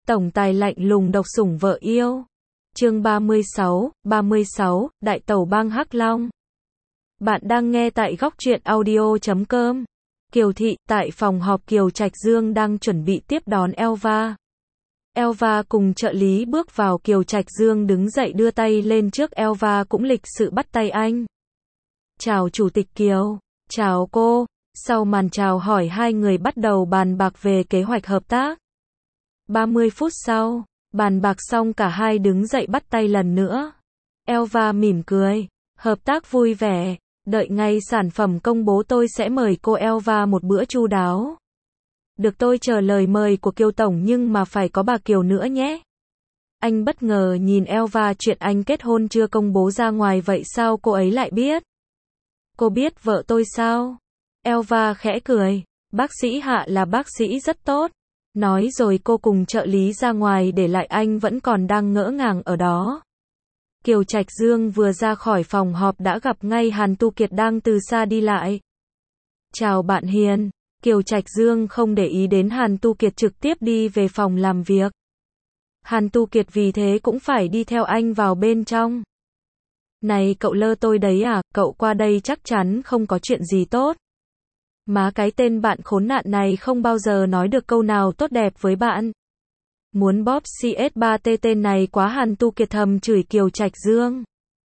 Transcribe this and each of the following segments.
Tổng tài lạnh lùng độc sủng vợ yêu. Chương 36, Đại tẩu bang Hắc Long. Bạn đang nghe tại góc truyện audio.com. Kiều Thị, tại phòng họp Kiều Trạch Dương đang chuẩn bị tiếp đón Elva. Elva cùng trợ lý bước vào, Kiều Trạch Dương đứng dậy đưa tay lên trước, Elva cũng lịch sự bắt tay anh. Chào Chủ tịch Kiều. Chào cô. Sau màn chào hỏi, hai người bắt đầu bàn bạc về kế hoạch hợp tác. 30 phút sau, bàn bạc xong cả hai đứng dậy bắt tay lần nữa. Elva mỉm cười, hợp tác vui vẻ, đợi ngày sản phẩm công bố tôi sẽ mời cô Elva một bữa chu đáo. Được, tôi chờ lời mời của Kiều Tổng, nhưng mà phải có bà Kiều nữa nhé. Anh bất ngờ nhìn Elva, chuyện anh kết hôn chưa công bố ra ngoài vậy sao cô ấy lại biết? Cô biết vợ tôi sao? Elva khẽ cười, bác sĩ Hạ là bác sĩ rất tốt. Nói rồi cô cùng trợ lý ra ngoài, để lại anh vẫn còn đang ngỡ ngàng ở đó. Kiều Trạch Dương vừa ra khỏi phòng họp đã gặp ngay Hàn Tu Kiệt đang từ xa đi lại. Chào bạn Hiền. Kiều Trạch Dương không để ý đến Hàn Tu Kiệt, trực tiếp đi về phòng làm việc. Hàn Tu Kiệt vì thế cũng phải đi theo anh vào bên trong. Này cậu lơ tôi đấy à, cậu qua đây chắc chắn không có chuyện gì tốt. Má, cái tên bạn khốn nạn này không bao giờ nói được câu nào tốt đẹp với bạn. Muốn bóp CS3T tên này quá. Hàn Tu Kiệt thầm chửi Kiều Trạch Dương.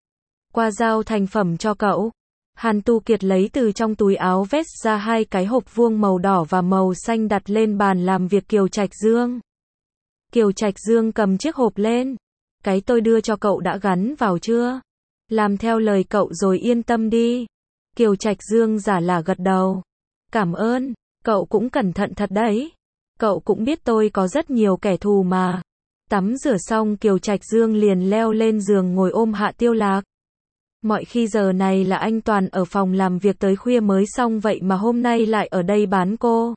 Qua giao thành phẩm cho cậu. Hàn Tu Kiệt lấy từ trong túi áo vest ra hai cái hộp vuông màu đỏ và màu xanh đặt lên bàn làm việc Kiều Trạch Dương. Kiều Trạch Dương cầm chiếc hộp lên. Cái tôi đưa cho cậu đã gắn vào chưa? Làm theo lời cậu rồi yên tâm đi. Kiều Trạch Dương giả lả gật đầu. Cảm ơn, cậu cũng cẩn thận thật đấy. Cậu cũng biết tôi có rất nhiều kẻ thù mà. Tắm rửa xong, Kiều Trạch Dương liền leo lên giường ngồi ôm Hạ Tiêu Lạc. Mọi khi giờ này là anh toàn ở phòng làm việc tới khuya mới xong, vậy mà hôm nay lại ở đây bán cô.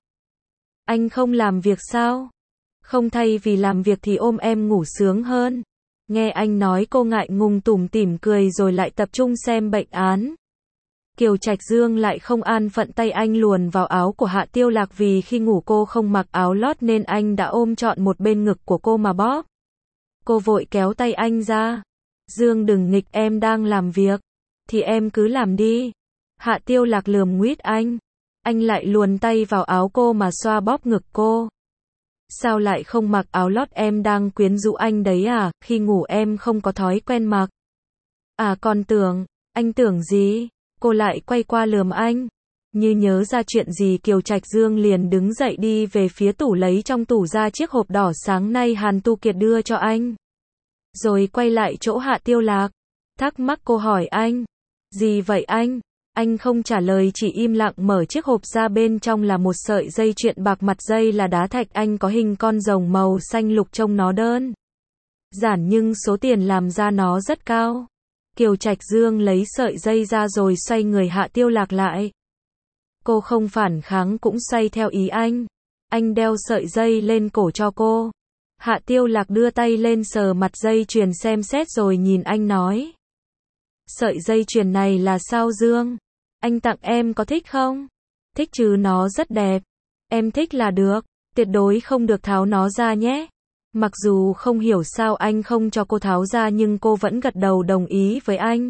Anh không làm việc sao? Không, thay vì làm việc thì ôm em ngủ sướng hơn. Nghe anh nói, cô ngại ngùng tủm tỉm cười rồi lại tập trung xem bệnh án. Kiều Trạch Dương lại không an phận, tay anh luồn vào áo của Hạ Tiêu Lạc, vì khi ngủ cô không mặc áo lót nên anh đã ôm trọn một bên ngực của cô mà bóp. Cô vội kéo tay anh ra. Dương đừng nghịch, em đang làm việc. Thì em cứ làm đi. Hạ Tiêu Lạc lườm nguýt anh. Anh lại luồn tay vào áo cô mà xoa bóp ngực cô. Sao lại không mặc áo lót, em đang quyến rũ anh đấy à, khi ngủ em không có thói quen mặc. À còn tưởng, anh tưởng gì? Cô lại quay qua lườm anh. Như nhớ ra chuyện gì, Kiều Trạch Dương liền đứng dậy đi về phía tủ, lấy trong tủ ra chiếc hộp đỏ sáng nay Hàn Tu Kiệt đưa cho anh. Rồi quay lại chỗ Hạ Tiêu Lạc. Thắc mắc cô hỏi anh. Gì vậy anh? Anh không trả lời, chỉ im lặng mở chiếc hộp ra, bên trong là một sợi dây chuyền bạc, mặt dây là đá thạch anh, có hình con rồng màu xanh lục, trông nó đơn giản nhưng số tiền làm ra nó rất cao. Kiều Trạch Dương lấy sợi dây ra rồi xoay người Hạ Tiêu Lạc lại. Cô không phản kháng, cũng xoay theo ý anh. Anh đeo sợi dây lên cổ cho cô. Hạ Tiêu Lạc đưa tay lên sờ mặt dây chuyền xem xét rồi nhìn anh nói. Sợi dây chuyền này là sao Dương? Anh tặng em, có thích không? Thích chứ, nó rất đẹp. Em thích là được, tuyệt đối không được tháo nó ra nhé. Mặc dù không hiểu sao anh không cho cô tháo ra, nhưng cô vẫn gật đầu đồng ý với anh.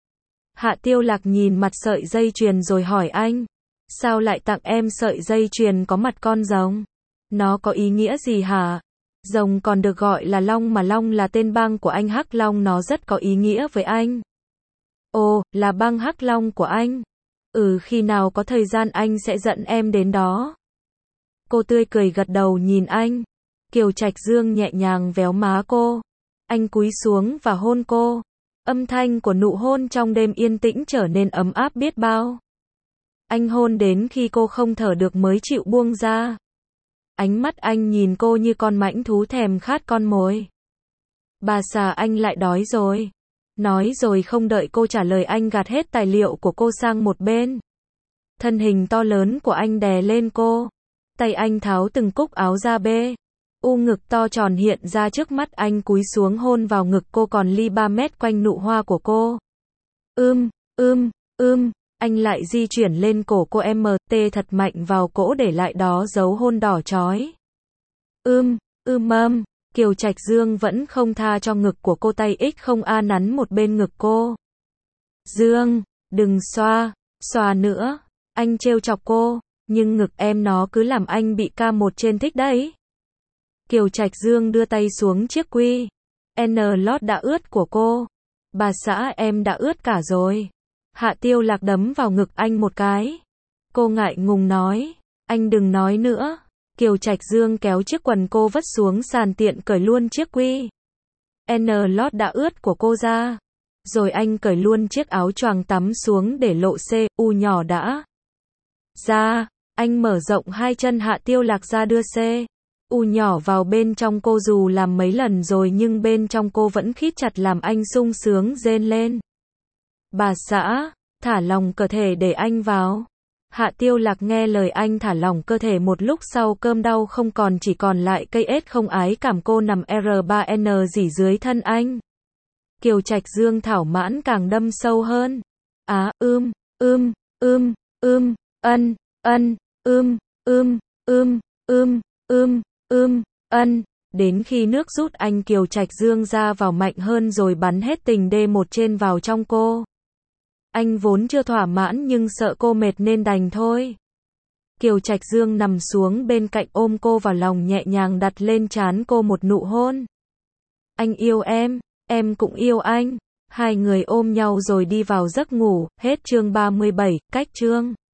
Hạ Tiêu Lạc nhìn mặt sợi dây chuyền rồi hỏi anh. Sao lại tặng em sợi dây chuyền có mặt con rồng? Nó có ý nghĩa gì hả? Rồng còn được gọi là Long, mà Long là tên bang của anh Hắc Long, nó rất có ý nghĩa với anh. Ồ, là bang Hắc Long của anh? Khi nào có thời gian anh sẽ dẫn em đến đó. Cô tươi cười gật đầu nhìn anh. Kiều Trạch Dương nhẹ nhàng véo má cô. Anh cúi xuống và hôn cô. Âm thanh của nụ hôn trong đêm yên tĩnh trở nên ấm áp biết bao. Anh hôn đến khi cô không thở được mới chịu buông ra. Ánh mắt anh nhìn cô như con mãnh thú thèm khát con mồi. Bà già, anh lại đói rồi. Nói rồi không đợi cô trả lời, anh gạt hết tài liệu của cô sang một bên. Thân hình to lớn của anh đè lên cô. Tay anh tháo từng cúc áo ra, ngực to tròn hiện ra trước mắt anh, cúi xuống hôn vào ngực cô, còn ly 3 mét quanh nụ hoa của cô. Anh lại di chuyển lên cổ cô, thật mạnh vào cỗ, để lại đó dấu hôn đỏ chói. Kiều Trạch Dương vẫn không tha cho ngực của cô, tay X0A nắn một bên ngực cô. Dương, đừng xoa, xoa nữa. Anh trêu chọc cô, nhưng ngực em nó cứ làm anh bị K1 trên thích đấy. Kiều Trạch Dương đưa tay xuống chiếc quy N lót đã ướt của cô. Bà xã em đã ướt cả rồi. Hạ Tiêu Lạc đấm vào ngực anh một cái. Cô ngại ngùng nói, anh đừng nói nữa. Kiều Trạch Dương kéo chiếc quần cô vứt xuống sàn, tiện cởi luôn chiếc quy N lót đã ướt của cô ra. Rồi anh cởi luôn chiếc áo choàng tắm xuống để lộ C.U nhỏ đã ra. Anh mở rộng hai chân Hạ Tiêu Lạc ra, đưa C.U nhỏ vào bên trong cô, dù làm mấy lần rồi nhưng bên trong cô vẫn khít chặt làm anh sung sướng rên lên. Bà xã, thả lỏng cơ thể để anh vào. Hạ Tiêu Lạc nghe lời anh thả lỏng cơ thể, một lúc sau cơm đau không còn, chỉ còn lại cây ếch không ái cảm, cô nằm R3N rỉ dưới thân anh. Kiều Trạch Dương thảo mãn càng đâm sâu hơn. Á, ưm, ưm, ân, ân. Đến khi nước rút, anh Kiều Trạch Dương ra vào mạnh hơn rồi bắn hết tình D1 trên vào trong cô. Anh vốn chưa thỏa mãn nhưng sợ cô mệt nên đành thôi. Kiều Trạch Dương nằm xuống bên cạnh, ôm cô vào lòng, nhẹ nhàng đặt lên trán cô một nụ hôn. Anh yêu em cũng yêu anh. Hai người ôm nhau rồi đi vào giấc ngủ. Hết chương 37, cách chương.